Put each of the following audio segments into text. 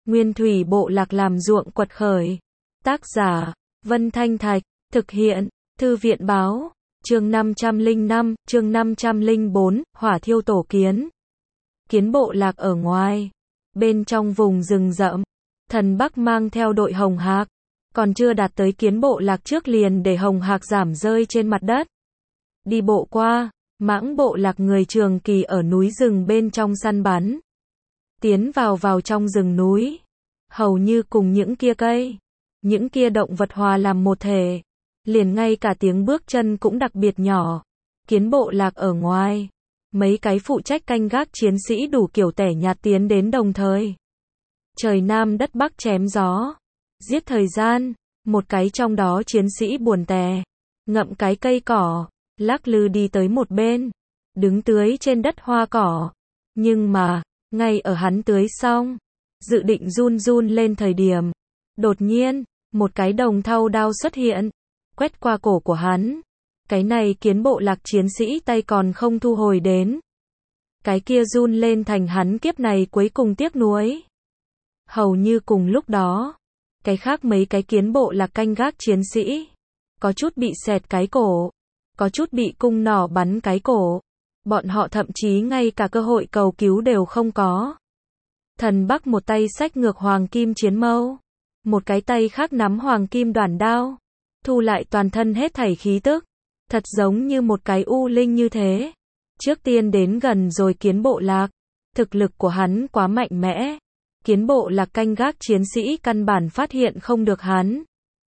Nguyên thủy bộ lạc làm ruộng quật khởi. Tác giả, Vân Thanh Thạch, thực hiện, Thư viện báo, chương 505, chương 504, hỏa thiêu tổ kiến. Kiến bộ lạc ở ngoài, bên trong vùng rừng rậm, Thần Bắc mang theo đội hồng hạc, còn chưa đạt tới kiến bộ lạc trước liền để hồng hạc giảm rơi trên mặt đất. Đi bộ qua, mãng bộ lạc người Trường Kỳ ở núi rừng bên trong săn bắn. Tiến vào trong rừng núi, hầu như cùng những kia cây, những kia động vật hòa làm một thể, liền ngay cả tiếng bước chân cũng đặc biệt nhỏ. Kiến bộ lạc ở ngoài, mấy cái phụ trách canh gác chiến sĩ đủ kiểu tẻ nhạt tiến đến đồng thời. Trời Nam đất Bắc chém gió, giết thời gian, một cái trong đó chiến sĩ buồn tè, ngậm cái cây cỏ, lắc lư đi tới một bên, đứng tưới trên đất hoa cỏ. Nhưng mà, ngay ở hắn tưới xong, dự định run lên thời điểm, đột nhiên, một cái đồng thau đao xuất hiện, quét qua cổ của hắn. Cái này kiến bộ lạc chiến sĩ tay còn không thu hồi đến. Cái kia run lên thành hắn kiếp này cuối cùng tiếc nuối. Hầu như cùng lúc đó, cái khác mấy cái kiến bộ lạc canh gác chiến sĩ, có chút bị xẹt cái cổ, có chút bị cung nỏ bắn cái cổ. Bọn họ thậm chí ngay cả cơ hội cầu cứu đều không có. Thần Bắc một tay xách ngược hoàng kim chiến mâu, một cái tay khác nắm hoàng kim đoản đao, thu lại toàn thân hết thảy khí tức, thật giống như một cái u linh như thế. Trước tiên đến gần rồi kiến bộ lạc, thực lực của hắn quá mạnh mẽ, kiến bộ lạc canh gác chiến sĩ căn bản phát hiện không được hắn.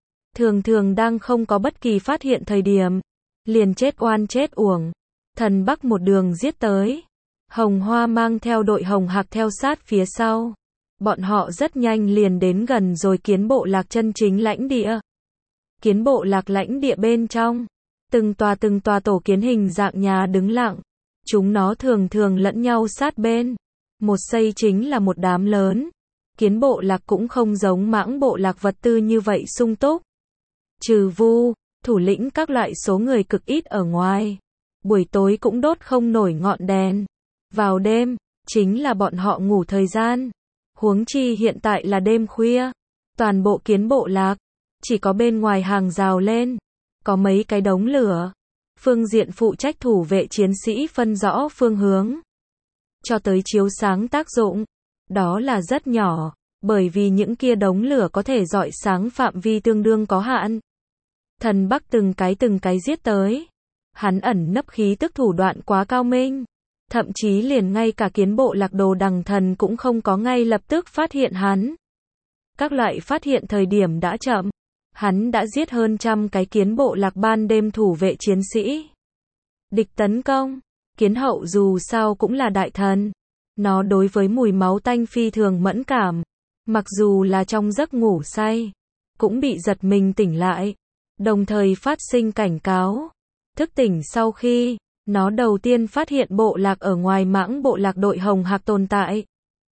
Thường đang không có bất kỳ phát hiện thời điểm, liền chết oan chết uổng. Thần Bắc một đường giết tới, Hồng Hoa mang theo đội hồng hạc theo sát phía sau. Bọn họ rất nhanh liền đến gần rồi kiến bộ lạc chân chính lãnh địa. Kiến bộ lạc lãnh địa bên trong, từng tòa tổ kiến hình dạng nhà đứng lặng. Chúng nó thường lẫn nhau sát bên. Một xây chính là một đám lớn. Kiến bộ lạc cũng không giống mãng bộ lạc vật tư như vậy sung túc. Trừ vu, thủ lĩnh các loại số người cực ít ở ngoài. Buổi tối cũng đốt không nổi ngọn đèn. Vào đêm, chính là bọn họ ngủ thời gian. Huống chi hiện tại là đêm khuya. Toàn bộ kiến bộ lạc, chỉ có bên ngoài hàng rào lên, có mấy cái đống lửa. Phương diện phụ trách thủ vệ chiến sĩ phân rõ phương hướng, cho tới chiếu sáng tác dụng. Đó là rất nhỏ, bởi vì những kia đống lửa có thể rọi sáng phạm vi tương đương có hạn. Thần Bắc từng cái giết tới. Hắn ẩn nấp khí tức thủ đoạn quá cao minh. Thậm chí liền ngay cả kiến bộ lạc đồ đằng thần cũng không có ngay lập tức phát hiện hắn. Các loại phát hiện thời điểm đã chậm. Hắn đã giết hơn 100 cái kiến bộ lạc ban đêm thủ vệ chiến sĩ. Địch tấn công. Kiến hậu dù sao cũng là đại thần. Nó đối với mùi máu tanh phi thường mẫn cảm. Mặc dù là trong giấc ngủ say, cũng bị giật mình tỉnh lại. Đồng thời phát sinh cảnh cáo. Thức tỉnh sau khi, nó đầu tiên phát hiện bộ lạc ở ngoài mãng bộ lạc đội hồng hạc tồn tại.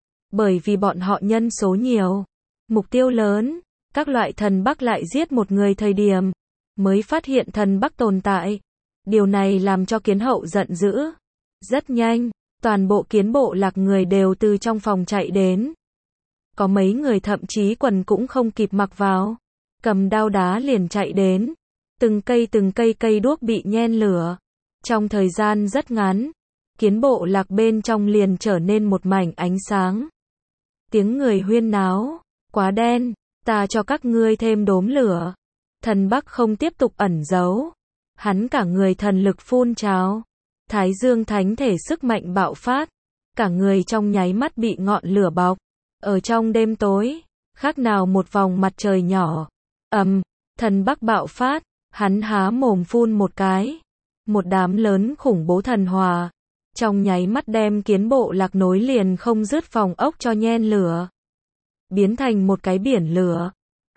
Bởi vì bọn họ nhân số nhiều, mục tiêu lớn, các loại thần Bắc lại giết một người thời điểm, mới phát hiện thần Bắc tồn tại. Điều này làm cho kiến hậu giận dữ. Rất nhanh, toàn bộ kiến bộ lạc người đều từ trong phòng chạy đến. Có mấy người thậm chí quần cũng không kịp mặc vào, cầm đao đá liền chạy đến. Từng cây đuốc bị nhen lửa. Trong thời gian rất ngắn, kiến bộ lạc bên trong liền trở nên một mảnh ánh sáng. Tiếng người huyên náo, quá đen, ta cho các ngươi thêm đốm lửa. Thần Bắc không tiếp tục ẩn giấu. Hắn cả người thần lực phun trào. Thái dương thánh thể sức mạnh bạo phát. Cả người trong nháy mắt bị ngọn lửa bọc. Ở trong đêm tối, khác nào một vòng mặt trời nhỏ. Thần Bắc bạo phát. Hắn há mồm phun một cái. Một đám lớn khủng bố thần hỏa. Trong nháy mắt đem kiến bộ lạc nối liền không dứt phòng ốc cho nhen lửa. Biến thành một cái biển lửa.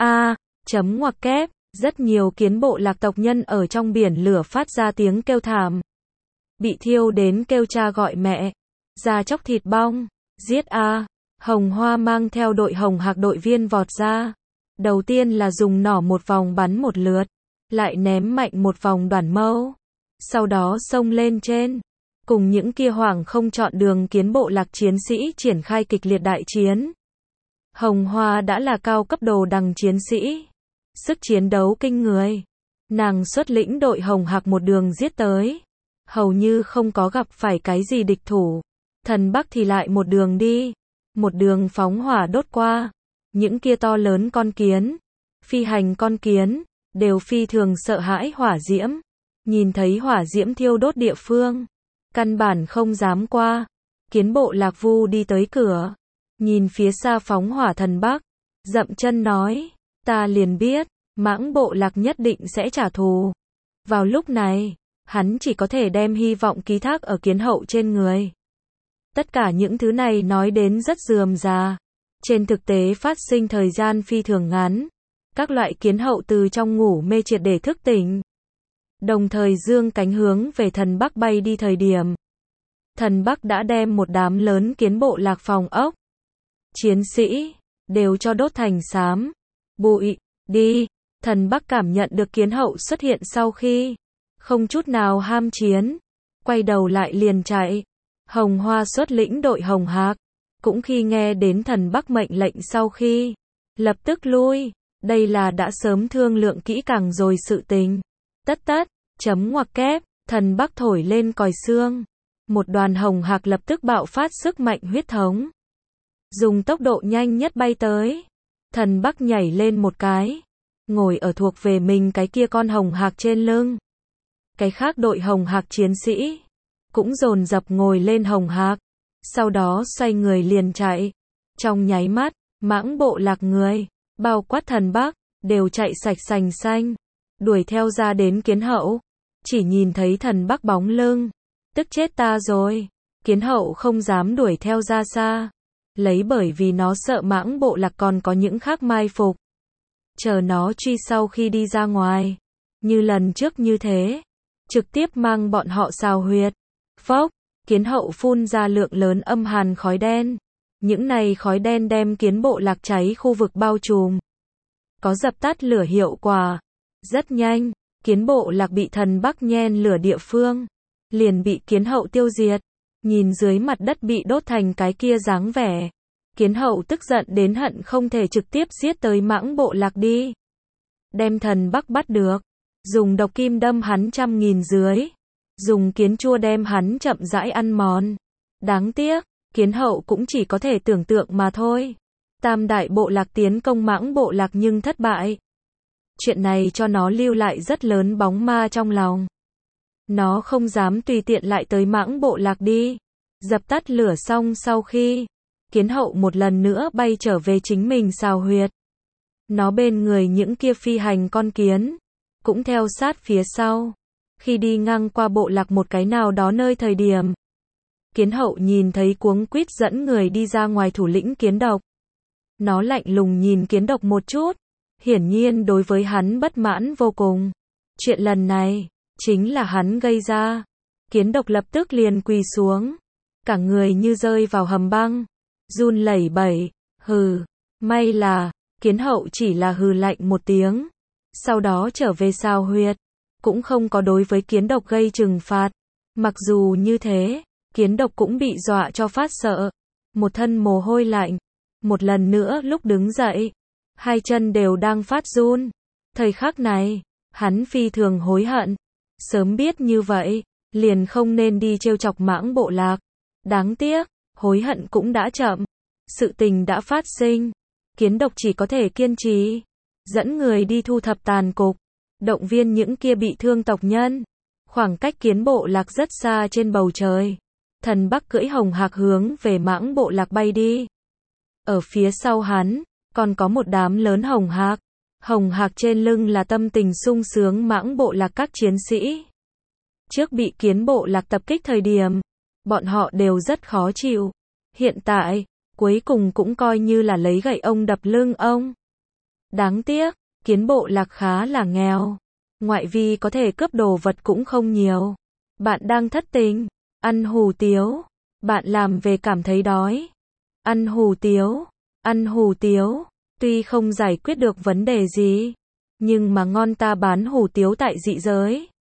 Chấm ngoặc kép. Rất nhiều kiến bộ lạc tộc nhân ở trong biển lửa phát ra tiếng kêu thảm. Bị thiêu đến kêu cha gọi mẹ. Da chóc thịt bong. Giết a. Hồng Hoa mang theo đội hồng hạc đội viên vọt ra. Đầu tiên là dùng nỏ một vòng bắn một lượt. Lại ném mạnh một vòng đoản mâu. Sau đó xông lên trên. Cùng những kia hoảng không chọn đường kiến bộ lạc chiến sĩ triển khai kịch liệt đại chiến. Hồng Hoa đã là cao cấp đồ đằng chiến sĩ. Sức chiến đấu kinh người. Nàng xuất lĩnh đội Hồng Hạc một đường giết tới. Hầu như không có gặp phải cái gì địch thủ. Thần Bắc thì lại một đường đi. Một đường phóng hỏa đốt qua. Những kia to lớn con kiến, phi hành con kiến, đều phi thường sợ hãi hỏa diễm. Nhìn thấy hỏa diễm thiêu đốt địa phương, căn bản không dám qua. Kiến bộ Lạc Vu đi tới cửa, nhìn phía xa phóng hỏa thần Bắc, dậm chân nói, ta liền biết, Mãng bộ Lạc nhất định sẽ trả thù. Vào lúc này, hắn chỉ có thể đem hy vọng ký thác ở Kiến Hậu trên người. Tất cả những thứ này nói đến rất rườm rà. Trên thực tế phát sinh thời gian phi thường ngắn. Các loại Kiến Hậu từ trong ngủ mê triệt để thức tỉnh. Đồng thời dương cánh hướng về thần Bắc bay đi thời điểm. Thần Bắc đã đem một đám lớn kiến bộ Lạc phòng ốc. Chiến sĩ, đều cho đốt thành xám. Bụi, đi. Thần Bắc cảm nhận được Kiến Hậu xuất hiện sau khi. Không chút nào ham chiến. Quay đầu lại liền chạy. Hồng Hoa xuất lĩnh đội Hồng Hạc. Cũng khi nghe đến thần Bắc mệnh lệnh sau khi. Lập tức lui. Đây là đã sớm thương lượng kỹ càng rồi sự tình. Tất, chấm ngoặc kép, thần Bắc thổi lên còi xương. Một đoàn Hồng Hạc lập tức bạo phát sức mạnh huyết thống. Dùng tốc độ nhanh nhất bay tới. Thần Bắc nhảy lên một cái. Ngồi ở thuộc về mình cái kia con Hồng Hạc trên lưng. Cái khác đội Hồng Hạc chiến sĩ. Cũng dồn dập ngồi lên Hồng Hạc. Sau đó xoay người liền chạy. Trong nháy mắt, Mãng bộ Lạc người, bao quát thần Bắc, đều chạy sạch sành xanh. Đuổi theo ra đến Kiến Hậu. Chỉ nhìn thấy thần Bắc bóng lưng. Tức chết ta rồi. Kiến Hậu không dám đuổi theo ra xa. Lấy bởi vì nó sợ Mãng bộ Lạc còn có những khác mai phục. Chờ nó truy sau khi đi ra ngoài. Như lần trước như thế. Trực tiếp mang bọn họ xào huyệt. Phốc. Kiến Hậu phun ra lượng lớn âm hàn khói đen. Những này khói đen đem kiến bộ Lạc cháy khu vực bao trùm. Có dập tắt lửa hiệu quả. Rất nhanh, kiến bộ Lạc bị thần Bắc nhen lửa địa phương. Liền bị Kiến Hậu tiêu diệt. Nhìn dưới mặt đất bị đốt thành cái kia dáng vẻ. Kiến Hậu tức giận đến hận không thể trực tiếp giết tới Mãng bộ Lạc đi. Đem thần Bắc bắt được. Dùng độc kim đâm hắn 100.000 dưới. Dùng kiến chua đem hắn chậm rãi ăn mòn. Đáng tiếc, Kiến Hậu cũng chỉ có thể tưởng tượng mà thôi. Tam đại bộ Lạc tiến công Mãng bộ Lạc nhưng thất bại. Chuyện này cho nó lưu lại rất lớn bóng ma trong lòng. Nó không dám tùy tiện lại tới Mãng bộ Lạc đi. Dập tắt lửa xong sau khi, Kiến Hậu một lần nữa bay trở về chính mình xào huyệt. Nó bên người những kia phi hành con kiến, cũng theo sát phía sau. Khi đi ngang qua bộ Lạc một cái nào đó nơi thời điểm, Kiến Hậu nhìn thấy cuống quýt dẫn người đi ra ngoài thủ lĩnh kiến độc. Nó lạnh lùng nhìn kiến độc một chút, hiển nhiên đối với hắn bất mãn vô cùng. Chuyện lần này, chính là hắn gây ra. Kiến độc lập tức liền quỳ xuống. Cả người như rơi vào hầm băng. Run lẩy bẩy, hừ. May là, Kiến Hậu chỉ là hừ lạnh một tiếng. Sau đó trở về xào huyệt. Cũng không có đối với kiến độc gây trừng phạt. Mặc dù như thế, kiến độc cũng bị dọa cho phát sợ. Một thân mồ hôi lạnh. Một lần nữa lúc đứng dậy, hai chân đều đang phát run. Thời khắc này, hắn phi thường hối hận. Sớm biết như vậy, liền không nên đi trêu chọc Mãng bộ Lạc. Đáng tiếc, hối hận cũng đã chậm. Sự tình đã phát sinh. Kiến độc chỉ có thể kiên trì. Dẫn người đi thu thập tàn cục. Động viên những kia bị thương tộc nhân. Khoảng cách kiến bộ Lạc rất xa trên bầu trời. Thần Bắc cưỡi Hồng Hạc hướng về Mãng bộ Lạc bay đi. Ở phía sau hắn, còn có một đám lớn Hồng Hạc. Hồng Hạc trên lưng là tâm tình sung sướng Mãng bộ Lạc các chiến sĩ. Trước bị kiến bộ Lạc tập kích thời điểm, bọn họ đều rất khó chịu. Hiện tại, cuối cùng cũng coi như là lấy gậy ông đập lưng ông. Đáng tiếc, kiến bộ Lạc khá là nghèo. Ngoại vi có thể cướp đồ vật cũng không nhiều. Bạn đang thất tình, ăn hủ tiếu. Bạn làm về cảm thấy đói. Ăn hủ tiếu, ăn hủ tiếu. Tuy không giải quyết được vấn đề gì, nhưng mà ngon ta bán hủ tiếu tại dị giới.